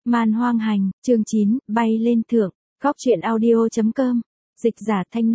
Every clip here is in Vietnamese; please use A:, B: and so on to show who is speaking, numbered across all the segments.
A: Man hoang hành, chương 9, bay lên thượng, góc truyện audio.com. Dịch giả Thanh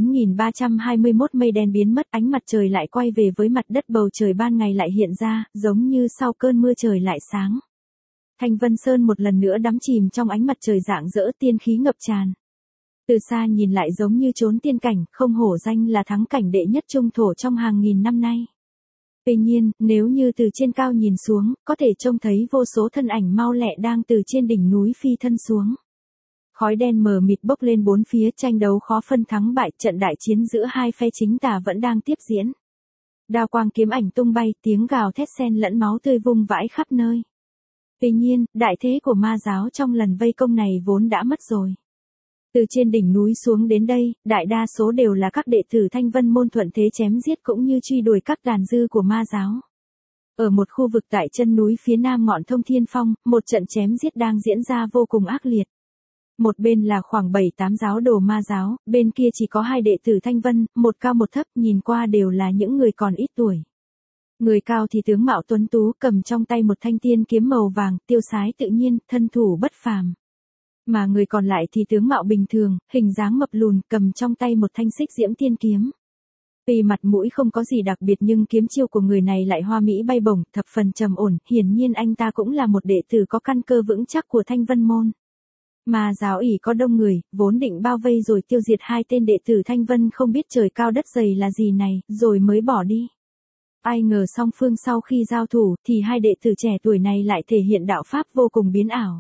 A: 54321 mây đen biến mất, ánh mặt trời lại quay về với mặt đất, bầu trời ban ngày lại hiện ra, giống như sau cơn mưa trời lại sáng. Thanh Vân Sơn một lần nữa đắm chìm trong ánh mặt trời rạng rỡ, tiên khí ngập tràn. Từ xa nhìn lại giống như chốn tiên cảnh, không hổ danh là thắng cảnh đệ nhất trung thổ trong hàng nghìn năm nay. Tuy nhiên, nếu như từ trên cao nhìn xuống, có thể trông thấy vô số thân ảnh mau lẹ đang từ trên đỉnh núi phi thân xuống. Khói đen mờ mịt bốc lên bốn phía, tranh đấu khó phân thắng bại, trận đại chiến giữa hai phe chính tà vẫn đang tiếp diễn. Đao quang kiếm ảnh tung bay, tiếng gào thét xen lẫn máu tươi vung vãi khắp nơi. Tuy nhiên, đại thế của ma giáo trong lần vây công này vốn đã mất rồi. Từ trên đỉnh núi xuống đến đây, đại đa số đều là các đệ tử Thanh Vân môn thuận thế chém giết cũng như truy đuổi các đàn dư của ma giáo. Ở một khu vực tại chân núi phía nam ngọn Thông Thiên Phong, một trận chém giết đang diễn ra vô cùng ác liệt. Một bên là khoảng 7-8 giáo đồ ma giáo, bên kia chỉ có 2 đệ tử Thanh Vân, một cao một thấp, nhìn qua đều là những người còn ít tuổi. Người cao thì tướng mạo tuấn tú, cầm trong tay một thanh tiên kiếm màu vàng, tiêu sái tự nhiên, thân thủ bất phàm. Mà người còn lại thì tướng mạo bình thường, hình dáng mập lùn, cầm trong tay một thanh xích diễm tiên kiếm. Tuy mặt mũi không có gì đặc biệt nhưng kiếm chiêu của người này lại hoa mỹ bay bổng, thập phần trầm ổn, hiển nhiên anh ta cũng là một đệ tử có căn cơ vững chắc của Thanh Vân môn. Mà giáo ỷ có đông người, vốn định bao vây rồi tiêu diệt 2 tên đệ tử Thanh Vân không biết trời cao đất dày là gì này, rồi mới bỏ đi. Ai ngờ song phương sau khi giao thủ thì 2 đệ tử trẻ tuổi này lại thể hiện đạo pháp vô cùng biến ảo.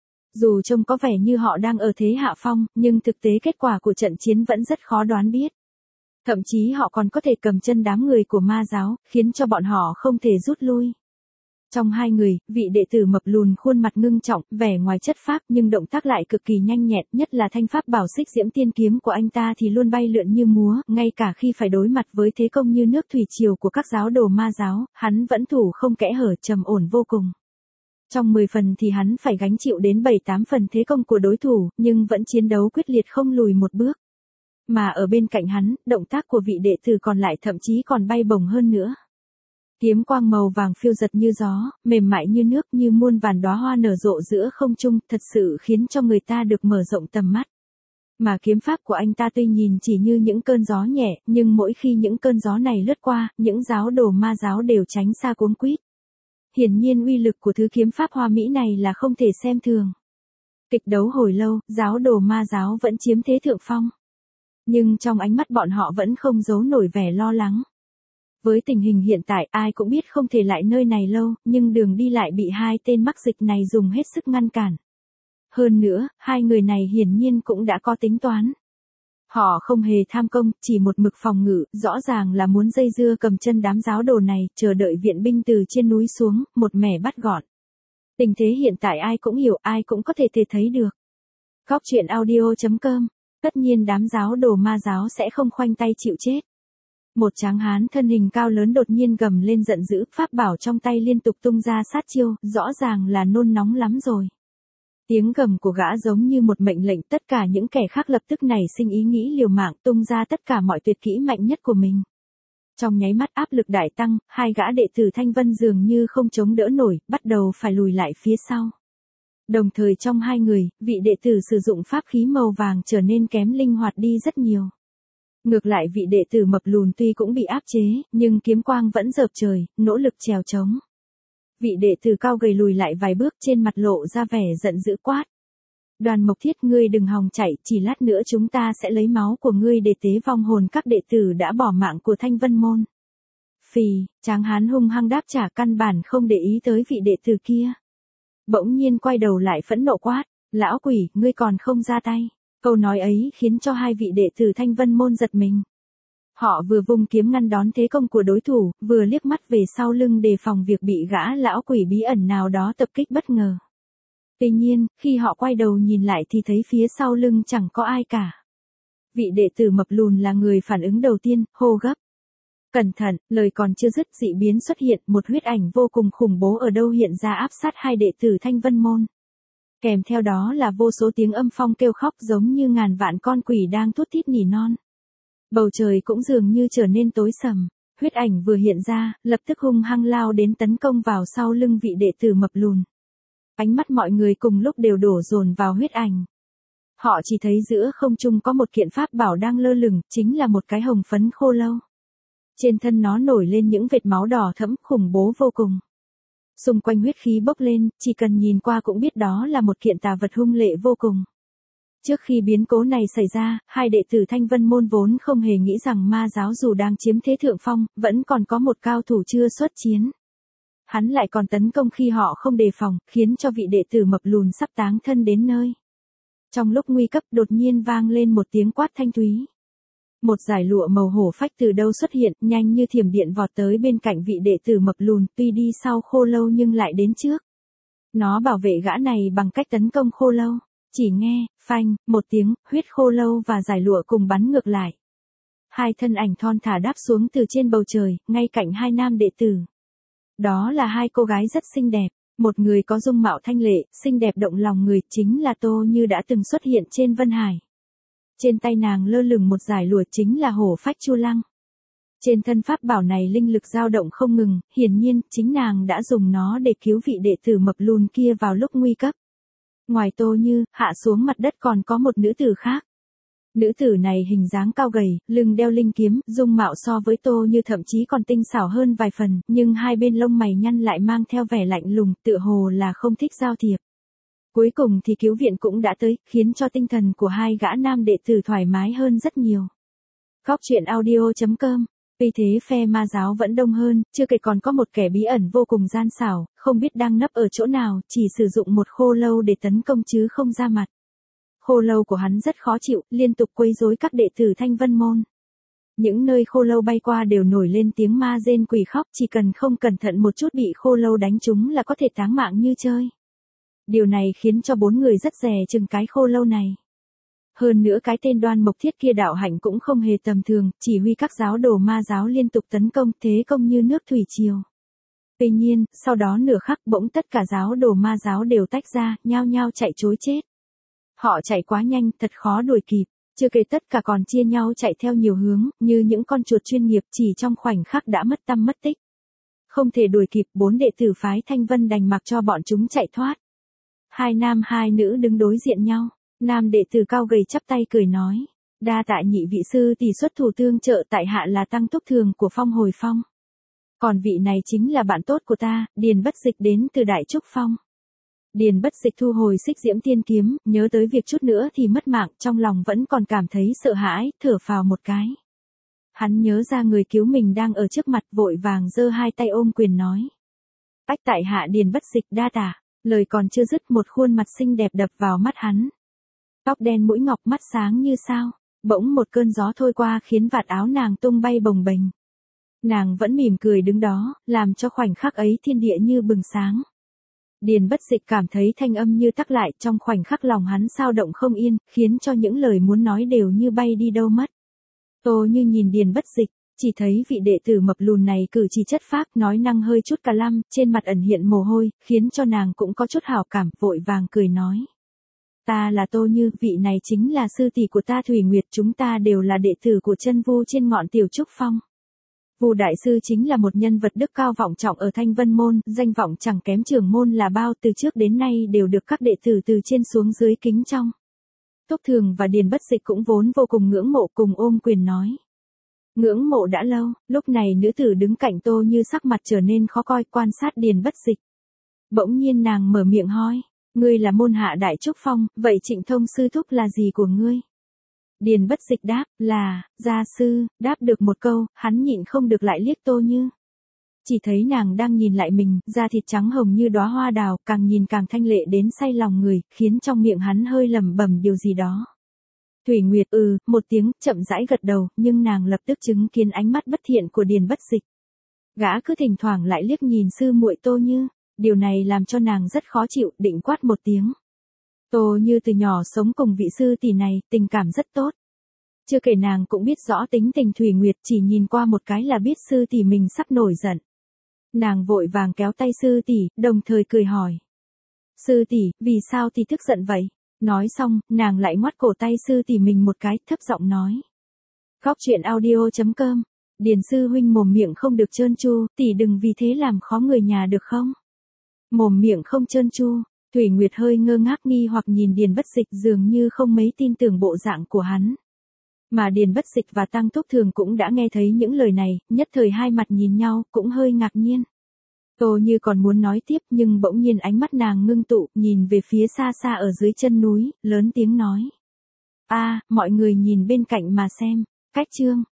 A: Dù trông có vẻ như họ đang ở thế hạ phong, nhưng thực tế kết quả của trận chiến vẫn rất khó đoán biết. Thậm chí họ còn có thể cầm chân đám người của ma giáo, khiến cho bọn họ không thể rút lui. Trong 2 người, vị đệ tử mập lùn khuôn mặt ngưng trọng, vẻ ngoài chất phác nhưng động tác lại cực kỳ nhanh nhẹn, nhất là thanh pháp bảo xích diễm tiên kiếm của anh ta thì luôn bay lượn như múa, ngay cả khi phải đối mặt với thế công như nước thủy triều của các giáo đồ ma giáo, hắn vẫn thủ không kẽ hở, trầm ổn vô cùng. Trong 10 phần thì hắn phải gánh chịu đến 7-8 phần thế công của đối thủ, nhưng vẫn chiến đấu quyết liệt không lùi một bước. Mà ở bên cạnh hắn, động tác của vị đệ tử còn lại thậm chí còn bay bổng hơn nữa. Kiếm quang màu vàng phiêu giật như gió, mềm mại như nước, như muôn vàn đóa hoa nở rộ giữa không trung, thật sự khiến cho người ta được mở rộng tầm mắt. Mà kiếm pháp của anh ta tuy nhìn chỉ như những cơn gió nhẹ, nhưng mỗi khi những cơn gió này lướt qua, những giáo đồ ma giáo đều tránh xa cuống quýt. Hiển nhiên uy lực của thứ kiếm pháp hoa mỹ này là không thể xem thường. Kịch đấu hồi lâu, giáo đồ ma giáo vẫn chiếm thế thượng phong. Nhưng trong ánh mắt bọn họ vẫn không giấu nổi vẻ lo lắng. Với tình hình hiện tại ai cũng biết không thể lại nơi này lâu, nhưng đường đi lại bị 2 tên mắc dịch này dùng hết sức ngăn cản. Hơn nữa, 2 người này hiển nhiên cũng đã có tính toán. Họ không hề tham công, chỉ một mực phòng ngự, rõ ràng là muốn dây dưa cầm chân đám giáo đồ này, chờ đợi viện binh từ trên núi xuống, một mẻ bắt gọn. Tình thế hiện tại ai cũng hiểu, ai cũng có thể thấy được. Góc truyện audio.com. Tất nhiên đám giáo đồ ma giáo sẽ không khoanh tay chịu chết. Một tráng hán thân hình cao lớn đột nhiên gầm lên giận dữ, pháp bảo trong tay liên tục tung ra sát chiêu, rõ ràng là nôn nóng lắm rồi. Tiếng gầm của gã giống như một mệnh lệnh, tất cả những kẻ khác lập tức nảy sinh ý nghĩ liều mạng, tung ra tất cả mọi tuyệt kỹ mạnh nhất của mình. Trong nháy mắt áp lực đại tăng, 2 gã đệ tử Thanh Vân dường như không chống đỡ nổi, bắt đầu phải lùi lại phía sau. Đồng thời trong 2 người, vị đệ tử sử dụng pháp khí màu vàng trở nên kém linh hoạt đi rất nhiều. Ngược lại vị đệ tử mập lùn tuy cũng bị áp chế, nhưng kiếm quang vẫn rợp trời, nỗ lực trèo trống. Vị đệ tử cao gầy lùi lại vài bước, trên mặt lộ ra vẻ giận dữ quát. Đoàn Mộc Thiết, ngươi đừng hòng chạy, chỉ lát nữa chúng ta sẽ lấy máu của ngươi để tế vong hồn các đệ tử đã bỏ mạng của Thanh Vân môn. Phì, tráng hán hung hăng đáp trả, căn bản không để ý tới vị đệ tử kia. Bỗng nhiên quay đầu lại phẫn nộ quát, lão quỷ, ngươi còn không ra tay. Câu nói ấy khiến cho 2 vị đệ tử Thanh Vân môn giật mình. Họ vừa vung kiếm ngăn đón thế công của đối thủ, vừa liếc mắt về sau lưng đề phòng việc bị gã lão quỷ bí ẩn nào đó tập kích bất ngờ. Tuy nhiên, khi họ quay đầu nhìn lại thì thấy phía sau lưng chẳng có ai cả. Vị đệ tử mập lùn là người phản ứng đầu tiên, hô gấp. Cẩn thận, lời còn chưa dứt dị biến xuất hiện, một huyết ảnh vô cùng khủng bố ở đâu hiện ra áp sát 2 đệ tử Thanh Vân môn. Kèm theo đó là vô số tiếng âm phong kêu khóc giống như ngàn vạn con quỷ đang thút thít nỉ non. Bầu trời cũng dường như trở nên tối sầm, huyết ảnh vừa hiện ra, lập tức hung hăng lao đến tấn công vào sau lưng vị đệ tử mập lùn. Ánh mắt mọi người cùng lúc đều đổ dồn vào huyết ảnh. Họ chỉ thấy giữa không trung có một kiện pháp bảo đang lơ lửng, chính là một cái hồng phấn khô lâu. Trên thân nó nổi lên những vệt máu đỏ thẫm khủng bố vô cùng. Xung quanh huyết khí bốc lên, chỉ cần nhìn qua cũng biết đó là một kiện tà vật hung lệ vô cùng. Trước khi biến cố này xảy ra, hai đệ tử Thanh Vân Môn vốn không hề nghĩ rằng ma giáo dù đang chiếm thế thượng phong, vẫn còn có một cao thủ chưa xuất chiến. Hắn lại còn tấn công khi họ không đề phòng, khiến cho vị đệ tử mập lùn sắp táng thân đến nơi. Trong lúc nguy cấp đột nhiên vang lên một tiếng quát thanh thúy. Một dải lụa màu hổ phách từ đâu xuất hiện, nhanh như thiểm điện vọt tới bên cạnh vị đệ tử mập lùn, tuy đi sau khô lâu nhưng lại đến trước. Nó bảo vệ gã này bằng cách tấn công khô lâu. Chỉ nghe, phanh, một tiếng, huyết khô lâu và dải lụa cùng bắn ngược lại. Hai thân ảnh thon thả đáp xuống từ trên bầu trời, ngay cạnh hai nam đệ tử. Đó là hai cô gái rất xinh đẹp. Một người có dung mạo thanh lệ, xinh đẹp động lòng người, chính là Tô Như đã từng xuất hiện trên Vân Hải. Trên tay nàng lơ lửng một dải lụa, chính là hổ phách Chu Lăng. Trên thân pháp bảo này linh lực dao động không ngừng, hiển nhiên, chính nàng đã dùng nó để cứu vị đệ tử mập lùn kia vào lúc nguy cấp. Ngoài Tô Như, hạ xuống mặt đất còn có một nữ tử khác. Nữ tử này hình dáng cao gầy, lưng đeo linh kiếm, dung mạo so với Tô Như thậm chí còn tinh xảo hơn vài phần, nhưng hai bên lông mày nhăn lại mang theo vẻ lạnh lùng, tựa hồ là không thích giao thiệp. Cuối cùng thì cứu viện cũng đã tới, khiến cho tinh thần của hai gã nam đệ tử thoải mái hơn rất nhiều. Góc truyện audio.com. Vì thế phe ma giáo vẫn đông hơn, chưa kể còn có một kẻ bí ẩn vô cùng gian xảo, không biết đang nấp ở chỗ nào, chỉ sử dụng một khô lâu để tấn công chứ không ra mặt. Khô lâu của hắn rất khó chịu, liên tục quấy rối các đệ tử Thanh Vân Môn. Những nơi khô lâu bay qua đều nổi lên tiếng ma rên quỷ khóc, chỉ cần không cẩn thận một chút bị khô lâu đánh trúng là có thể táng mạng như chơi. Điều này khiến cho bốn người rất dè chừng cái khô lâu này. Hơn nữa cái tên Đoan Mộc Thiết kia đạo hạnh cũng không hề tầm thường, chỉ huy các giáo đồ ma giáo liên tục tấn công, thế công như nước thủy triều. Tuy nhiên, sau đó nửa khắc bỗng tất cả giáo đồ ma giáo đều tách ra, nhao nhao chạy trối chết. Họ chạy quá nhanh, thật khó đuổi kịp, chưa kể tất cả còn chia nhau chạy theo nhiều hướng, như những con chuột chuyên nghiệp, chỉ trong khoảnh khắc đã mất tăm mất tích. Không thể đuổi kịp, bốn đệ tử phái Thanh Vân đành mặc cho bọn chúng chạy thoát. Hai nam hai nữ đứng đối diện nhau. Nam đệ tử cao gầy chắp tay cười nói, đa tạ nhị vị sư tỷ xuất thủ tương trợ, tại hạ là tăng túc thường của Phong Hồi Phong. Còn vị này chính là bạn tốt của ta, Điền Bất Dịch đến từ Đại Trúc Phong. Điền Bất Dịch thu hồi Xích Diễm Tiên Kiếm, nhớ tới việc chút nữa thì mất mạng, trong lòng vẫn còn cảm thấy sợ hãi, thở phào một cái. Hắn nhớ ra người cứu mình đang ở trước mặt, vội vàng giơ hai tay ôm quyền nói. Ách, tại hạ Điền Bất Dịch đa tạ. Lời còn chưa dứt, một khuôn mặt xinh đẹp đập vào mắt hắn. Tóc đen mũi ngọc, mắt sáng như sao. Bỗng một cơn gió thôi qua khiến vạt áo nàng tung bay bồng bềnh. Nàng vẫn mỉm cười đứng đó, làm cho khoảnh khắc ấy thiên địa như bừng sáng. Điền Bất Dịch cảm thấy thanh âm như tắc lại, trong khoảnh khắc lòng hắn xao động không yên, khiến cho những lời muốn nói đều như bay đi đâu mất. Tô Như nhìn Điền Bất Dịch, chỉ thấy vị đệ tử mập lùn này cử chỉ chất phác, nói năng hơi chút cà lăm, trên mặt ẩn hiện mồ hôi, khiến cho nàng cũng có chút hảo cảm, vội vàng cười nói. Ta là Tô Như, vị này chính là sư tỷ của ta Thủy Nguyệt, chúng ta đều là đệ tử của chân Vu trên ngọn Tiểu Trúc Phong. Vu đại sư chính là một nhân vật đức cao vọng trọng ở Thanh Vân Môn, danh vọng chẳng kém trưởng môn là bao, từ trước đến nay đều được các đệ tử từ trên xuống dưới kính trọng. Túc Thường và Điền Bất Dịch cũng vốn vô cùng ngưỡng mộ, cùng ôm quyền nói. Ngưỡng mộ đã lâu, lúc này nữ tử đứng cạnh Tô Như sắc mặt trở nên khó coi, quan sát Điền Bất Dịch. Bỗng nhiên nàng mở miệng hỏi, ngươi là môn hạ Đại Trúc Phong, vậy Trịnh Thông sư thúc là gì của ngươi? Điền Bất Dịch đáp, là, gia sư, đáp được một câu, hắn nhịn không được lại liếc Tô Như. Chỉ thấy nàng đang nhìn lại mình, da thịt trắng hồng như đóa hoa đào, càng nhìn càng thanh lệ đến say lòng người, khiến trong miệng hắn hơi lẩm bẩm điều gì đó. Thủy Nguyệt một tiếng, chậm rãi gật đầu, nhưng nàng lập tức chứng kiến ánh mắt bất thiện của Điền Bất Dịch. Gã cứ thỉnh thoảng lại liếc nhìn sư muội Tô Như, điều này làm cho nàng rất khó chịu, định quát một tiếng. Tô Như từ nhỏ sống cùng vị sư tỷ này, tình cảm rất tốt. Chưa kể nàng cũng biết rõ tính tình Thủy Nguyệt, chỉ nhìn qua một cái là biết sư tỷ mình sắp nổi giận. Nàng vội vàng kéo tay sư tỷ, đồng thời cười hỏi. Sư tỷ, vì sao tỷ tức giận vậy? Nói xong, nàng lại ngoắt cổ tay sư tỷ mình một cái, thấp giọng nói. Góc truyện audio.com. Điền sư huynh mồm miệng không được trơn tru, tỷ đừng vì thế làm khó người nhà được không? Mồm miệng không trơn tru. Thủy Nguyệt hơi ngơ ngác nghi hoặc nhìn Điền Bất Dịch dường như không mấy tin tưởng bộ dạng của hắn. Mà Điền Bất Dịch và Tăng Túc Thường cũng đã nghe thấy những lời này, nhất thời hai mặt nhìn nhau, cũng hơi ngạc nhiên. Tô Như còn muốn nói tiếp nhưng bỗng nhiên ánh mắt nàng ngưng tụ, nhìn về phía xa xa ở dưới chân núi, lớn tiếng nói. Mọi người nhìn bên cạnh mà xem, cách chương.